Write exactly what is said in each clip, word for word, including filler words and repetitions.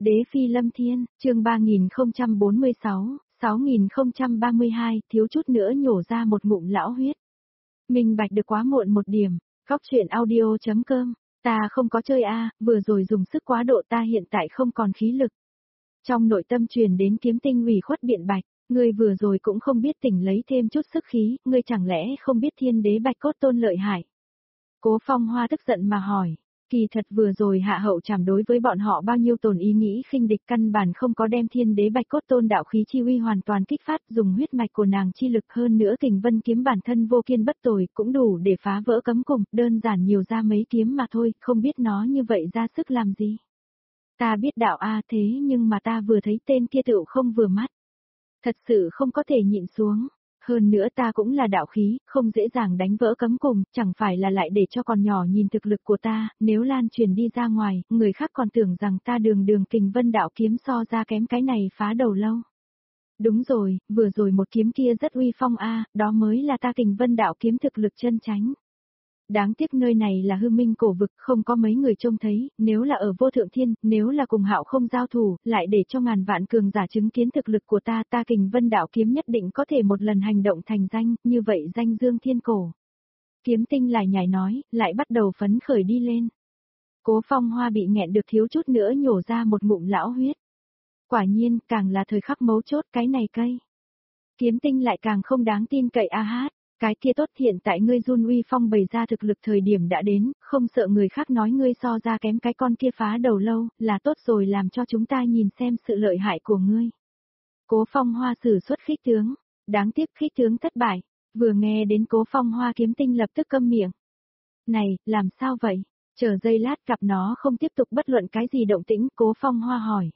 Đế phi lâm thiên, chương ba nghìn không trăm bốn mươi sáu, sáu nghìn không trăm ba mươi hai, thiếu chút nữa nhổ ra một ngụm lão huyết. Minh bạch được quá muộn một điểm, góc chuyện audio chấm com, ta không có chơi a, vừa rồi dùng sức quá độ ta hiện tại không còn khí lực. Trong nội tâm truyền đến Kiếm Tinh ủy khuất biện bạch, ngươi vừa rồi cũng không biết tỉnh lấy thêm chút sức khí, ngươi chẳng lẽ không biết thiên đế bạch cốt tôn lợi hại. Cố Phong Hoa tức giận mà hỏi. Kỳ thật vừa rồi hạ hậu trảm đối với bọn họ bao nhiêu tổn ý nghĩ khinh địch căn bản không có đem thiên đế bạch cốt tôn đạo khí chi uy hoàn toàn kích phát, dùng huyết mạch của nàng chi lực hơn nữa Kình Vân kiếm bản thân vô kiên bất tồi cũng đủ để phá vỡ cấm cùng, đơn giản nhiều ra mấy kiếm mà thôi, không biết nó như vậy ra sức làm gì. Ta biết đạo a thế nhưng mà ta vừa thấy tên kia tựu không vừa mắt. Thật sự không có thể nhịn xuống. Hơn nữa ta cũng là đạo khí, không dễ dàng đánh vỡ cấm cùng, chẳng phải là lại để cho con nhỏ nhìn thực lực của ta, nếu lan truyền đi ra ngoài, người khác còn tưởng rằng ta đường đường Kình Vân đạo kiếm so ra kém cái này phá đầu lâu. Đúng rồi, vừa rồi một kiếm kia rất uy phong a, đó mới là ta Kình Vân đạo kiếm thực lực chân chánh. Đáng tiếc nơi này là hư minh cổ vực, không có mấy người trông thấy, nếu là ở vô thượng thiên, nếu là cùng hạo không giao thủ, lại để cho ngàn vạn cường giả chứng kiến thực lực của ta, ta Kình Vân đạo kiếm nhất định có thể một lần hành động thành danh, như vậy danh dương thiên cổ. Kiếm Tinh lại nhảy nói, lại bắt đầu phấn khởi đi lên. Cố Phong Hoa bị nghẹn được thiếu chút nữa nhổ ra một ngụm lão huyết. Quả nhiên, càng là thời khắc mấu chốt cái này cây. Kiếm Tinh lại càng không đáng tin cậy a hát. Cái kia tốt, hiện tại ngươi run uy phong bày ra thực lực thời điểm đã đến, không sợ người khác nói ngươi so ra kém cái con kia phá đầu lâu, là tốt rồi, làm cho chúng ta nhìn xem sự lợi hại của ngươi. Cố Phong Hoa sử xuất khích tướng, đáng tiếc khích tướng thất bại, vừa nghe đến Cố Phong Hoa Kiếm Tinh lập tức câm miệng. Này, làm sao vậy? Chờ giây lát gặp nó không tiếp tục bất luận cái gì động tĩnh, Cố Phong Hoa hỏi.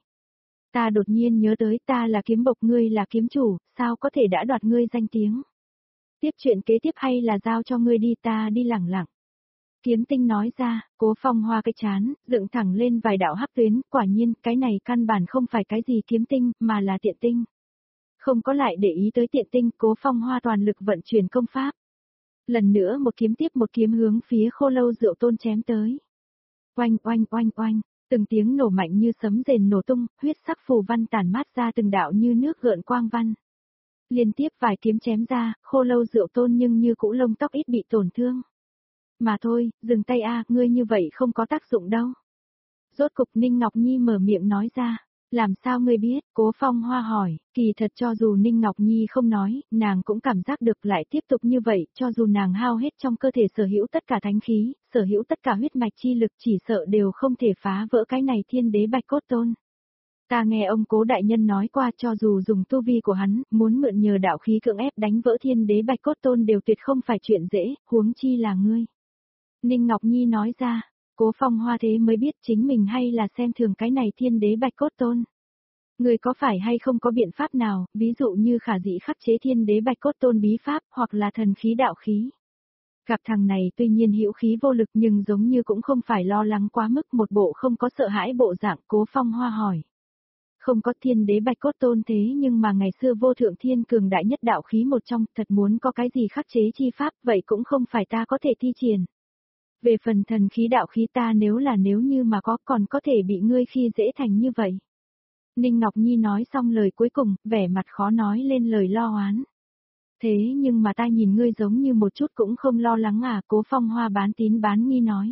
Ta đột nhiên nhớ tới ta là kiếm bộc, ngươi là kiếm chủ, sao có thể đã đoạt ngươi danh tiếng? Tiếp chuyện kế tiếp hay là giao cho ngươi đi, ta đi lẳng lặng. Kiếm Tinh nói ra, Cố Phong Hoa cái chán, dựng thẳng lên vài đạo hắc tuyến, quả nhiên, cái này căn bản không phải cái gì kiếm tinh, mà là tiện tinh. Không có lại để ý tới tiện tinh, Cố Phong Hoa toàn lực vận chuyển công pháp. Lần nữa một kiếm tiếp một kiếm hướng phía Khô Lâu Rượu Tôn chém tới. Oanh oanh oanh oanh, từng tiếng nổ mạnh như sấm rền nổ tung, huyết sắc phù văn tản mát ra từng đạo như nước gợn quang văn. Liên tiếp vài kiếm chém ra, Khô Lâu Rượu Tôn nhưng như cũ lông tóc ít bị tổn thương. Mà thôi, dừng tay a, ngươi như vậy không có tác dụng đâu. Rốt cục Ninh Ngọc Nhi mở miệng nói ra. Làm sao ngươi biết? Cố Phong Hoa hỏi. Kỳ thật cho dù Ninh Ngọc Nhi không nói, nàng cũng cảm giác được lại tiếp tục như vậy, cho dù nàng hao hết trong cơ thể sở hữu tất cả thánh khí, sở hữu tất cả huyết mạch chi lực, chỉ sợ đều không thể phá vỡ cái này thiên đế bạch cốt tôn. Ta nghe ông Cố đại nhân nói qua, cho dù dùng tu vi của hắn, muốn mượn nhờ đạo khí cưỡng ép đánh vỡ thiên đế bạch cốt tôn đều tuyệt không phải chuyện dễ, huống chi là ngươi. Ninh Ngọc Nhi nói ra, Cố Phong Hoa thế mới biết chính mình hay là xem thường cái này thiên đế bạch cốt tôn. Ngươi có phải hay không có biện pháp nào, ví dụ như khả dĩ khắc chế thiên đế bạch cốt tôn bí pháp, hoặc là thần khí đạo khí. Gặp thằng này tuy nhiên hữu khí vô lực nhưng giống như cũng không phải lo lắng quá mức, một bộ không có sợ hãi bộ dạng. Cố Phong Hoa hỏi. Không có thiên đế bạch cốt tôn thế nhưng mà ngày xưa vô thượng thiên cường đại nhất đạo khí một trong, thật muốn có cái gì khắc chế chi pháp, vậy cũng không phải ta có thể thi triển. Về phần thần khí đạo khí ta nếu là nếu như mà có còn có thể bị ngươi khi dễ thành như vậy. Ninh Ngọc Nhi nói xong lời cuối cùng, vẻ mặt khó nói lên lời lo oán. Thế nhưng mà ta nhìn ngươi giống như một chút cũng không lo lắng à, Cố Phong Hoa bán tín bán nghi nói.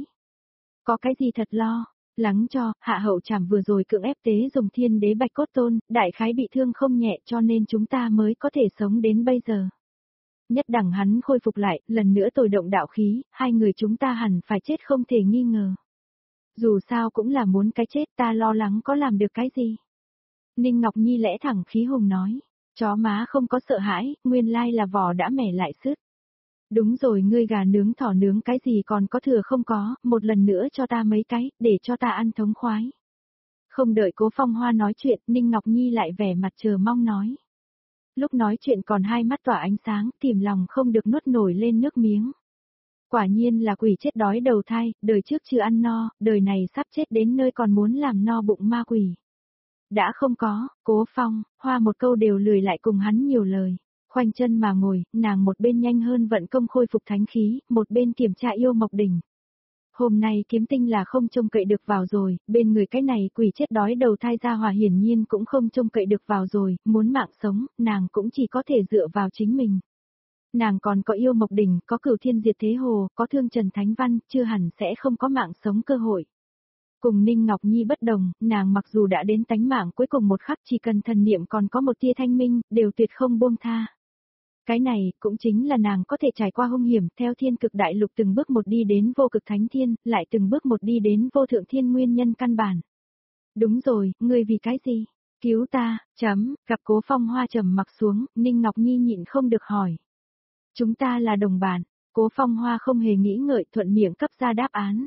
Có cái gì thật lo? Lắng cho, hạ hậu trảm vừa rồi cưỡng ép tế dùng thiên đế bạch cốt tôn, đại khái bị thương không nhẹ cho nên chúng ta mới có thể sống đến bây giờ. Nhất đẳng hắn khôi phục lại, lần nữa tôi động đạo khí, hai người chúng ta hẳn phải chết không thể nghi ngờ. Dù sao cũng là muốn cái chết, ta lo lắng có làm được cái gì. Ninh Ngọc Nhi lẽ thẳng khí hùng nói, chó má không có sợ hãi, nguyên lai là vỏ đã mẻ lại sứt. Đúng rồi, ngươi gà nướng thỏ nướng cái gì còn có thừa không có, một lần nữa cho ta mấy cái, để cho ta ăn thống khoái. Không đợi Cố Phong Hoa nói chuyện, Ninh Ngọc Nhi lại vẻ mặt chờ mong nói. Lúc nói chuyện còn hai mắt tỏa ánh sáng, kìm lòng không được nuốt nổi lên nước miếng. Quả nhiên là quỷ chết đói đầu thai, đời trước chưa ăn no, đời này sắp chết đến nơi còn muốn làm no bụng ma quỷ. Đã không có, Cố Phong, Hoa một câu đều lười lại cùng hắn nhiều lời. Khoanh chân mà ngồi, nàng một bên nhanh hơn vận công khôi phục thánh khí, một bên kiểm tra yêu mộc đỉnh. Hôm nay kiếm tinh là không trông cậy được vào rồi, bên người cái này quỷ chết đói đầu thai ra hòa hiển nhiên cũng không trông cậy được vào rồi, muốn mạng sống, nàng cũng chỉ có thể dựa vào chính mình. Nàng còn có yêu Mộc Đình, có Cửu Thiên Diệt Thế Hồ, có thương Trần Thánh Văn, chưa hẳn sẽ không có mạng sống cơ hội. Cùng Ninh Ngọc Nhi bất đồng, nàng mặc dù đã đến tánh mạng cuối cùng một khắc chỉ cần thần niệm còn có một tia thanh minh, đều tuyệt không buông tha. Cái này, cũng chính là nàng có thể trải qua hung hiểm, theo thiên cực đại lục từng bước một đi đến vô cực thánh thiên, lại từng bước một đi đến vô thượng thiên nguyên nhân căn bản. Đúng rồi, ngươi vì cái gì? Cứu ta, chấm, gặp Cố Phong Hoa trầm mặc xuống, Ninh Ngọc Nhi nhịn không được hỏi. Chúng ta là đồng bạn, Cố Phong Hoa không hề nghĩ ngợi thuận miệng cấp ra đáp án.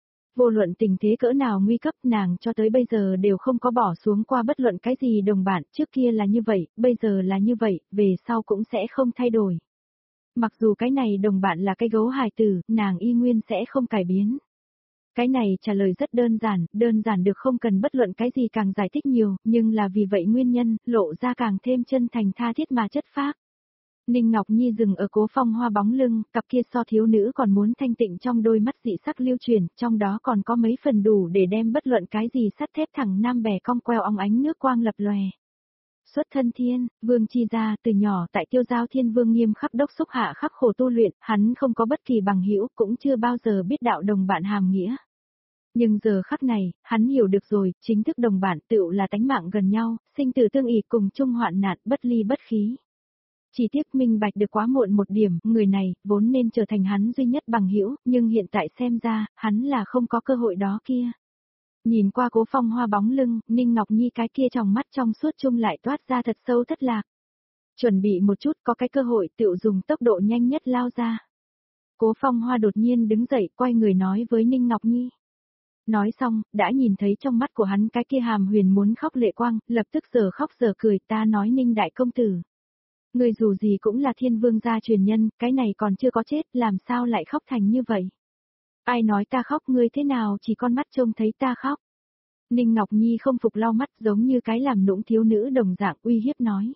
Vô luận tình thế cỡ nào nguy cấp nàng cho tới bây giờ đều không có bỏ xuống qua bất luận cái gì đồng bạn, trước kia là như vậy, bây giờ là như vậy, về sau cũng sẽ không thay đổi. Mặc dù cái này đồng bạn là cái gấu hài tử, nàng y nguyên sẽ không cải biến. Cái này trả lời rất đơn giản, đơn giản được không cần bất luận cái gì càng giải thích nhiều, nhưng là vì vậy nguyên nhân, lộ ra càng thêm chân thành tha thiết mà chất phác. Ninh Ngọc Nhi dừng ở Cố Phong Hoa bóng lưng, cặp kia so thiếu nữ còn muốn thanh tịnh trong đôi mắt dị sắc lưu truyền, trong đó còn có mấy phần đủ để đem bất luận cái gì sắt thép thẳng nam bè cong queo óng ánh nước quang lập lòe. Xuất thân thiên, Vương Chi gia từ nhỏ tại Tiêu Giao Thiên Vương nghiêm khắc đốc xúc hạ khắc khổ tu luyện, hắn không có bất kỳ bằng hữu, cũng chưa bao giờ biết đạo đồng bạn hàm nghĩa. Nhưng giờ khắc này, hắn hiểu được rồi, chính thức đồng bạn tựu là tánh mạng gần nhau, sinh tử tương ỷ cùng chung hoạn nạn, bất ly bất khí. Chỉ tiếc minh bạch được quá muộn một điểm, người này, vốn nên trở thành hắn duy nhất bằng hữu, nhưng hiện tại xem ra, hắn là không có cơ hội đó kia. Nhìn qua Cố Phong Hoa bóng lưng, Ninh Ngọc Nhi cái kia trong mắt trong suốt chung lại toát ra thật sâu thất lạc. Chuẩn bị một chút có cái cơ hội tự dùng tốc độ nhanh nhất lao ra. Cố Phong Hoa đột nhiên đứng dậy quay người nói với Ninh Ngọc Nhi. Nói xong, đã nhìn thấy trong mắt của hắn cái kia hàm huyền muốn khóc lệ quang, lập tức giờ khóc giờ cười ta nói Ninh đại công tử. Người dù gì cũng là thiên vương gia truyền nhân, cái này còn chưa có chết, làm sao lại khóc thành như vậy? Ai nói ta khóc ngươi thế nào chỉ con mắt trông thấy ta khóc? Ninh Ngọc Nhi không phục lau mắt giống như cái làm nũng thiếu nữ đồng dạng uy hiếp nói.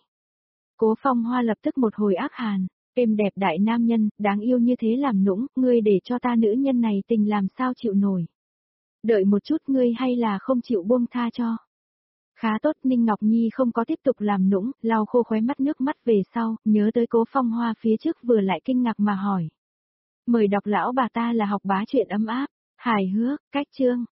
Cố Phong Hoa lập tức một hồi ác hàn, êm đẹp đại nam nhân, đáng yêu như thế làm nũng, ngươi để cho ta nữ nhân này tình làm sao chịu nổi. Đợi một chút ngươi hay là không chịu buông tha cho. Khá tốt, Ninh Ngọc Nhi không có tiếp tục làm nũng, lau khô khóe mắt nước mắt về sau, nhớ tới Cố Phong Hoa phía trước vừa lại kinh ngạc mà hỏi. Mời đọc lão bà ta là học bá chuyện ấm áp, hài hước, cách chương.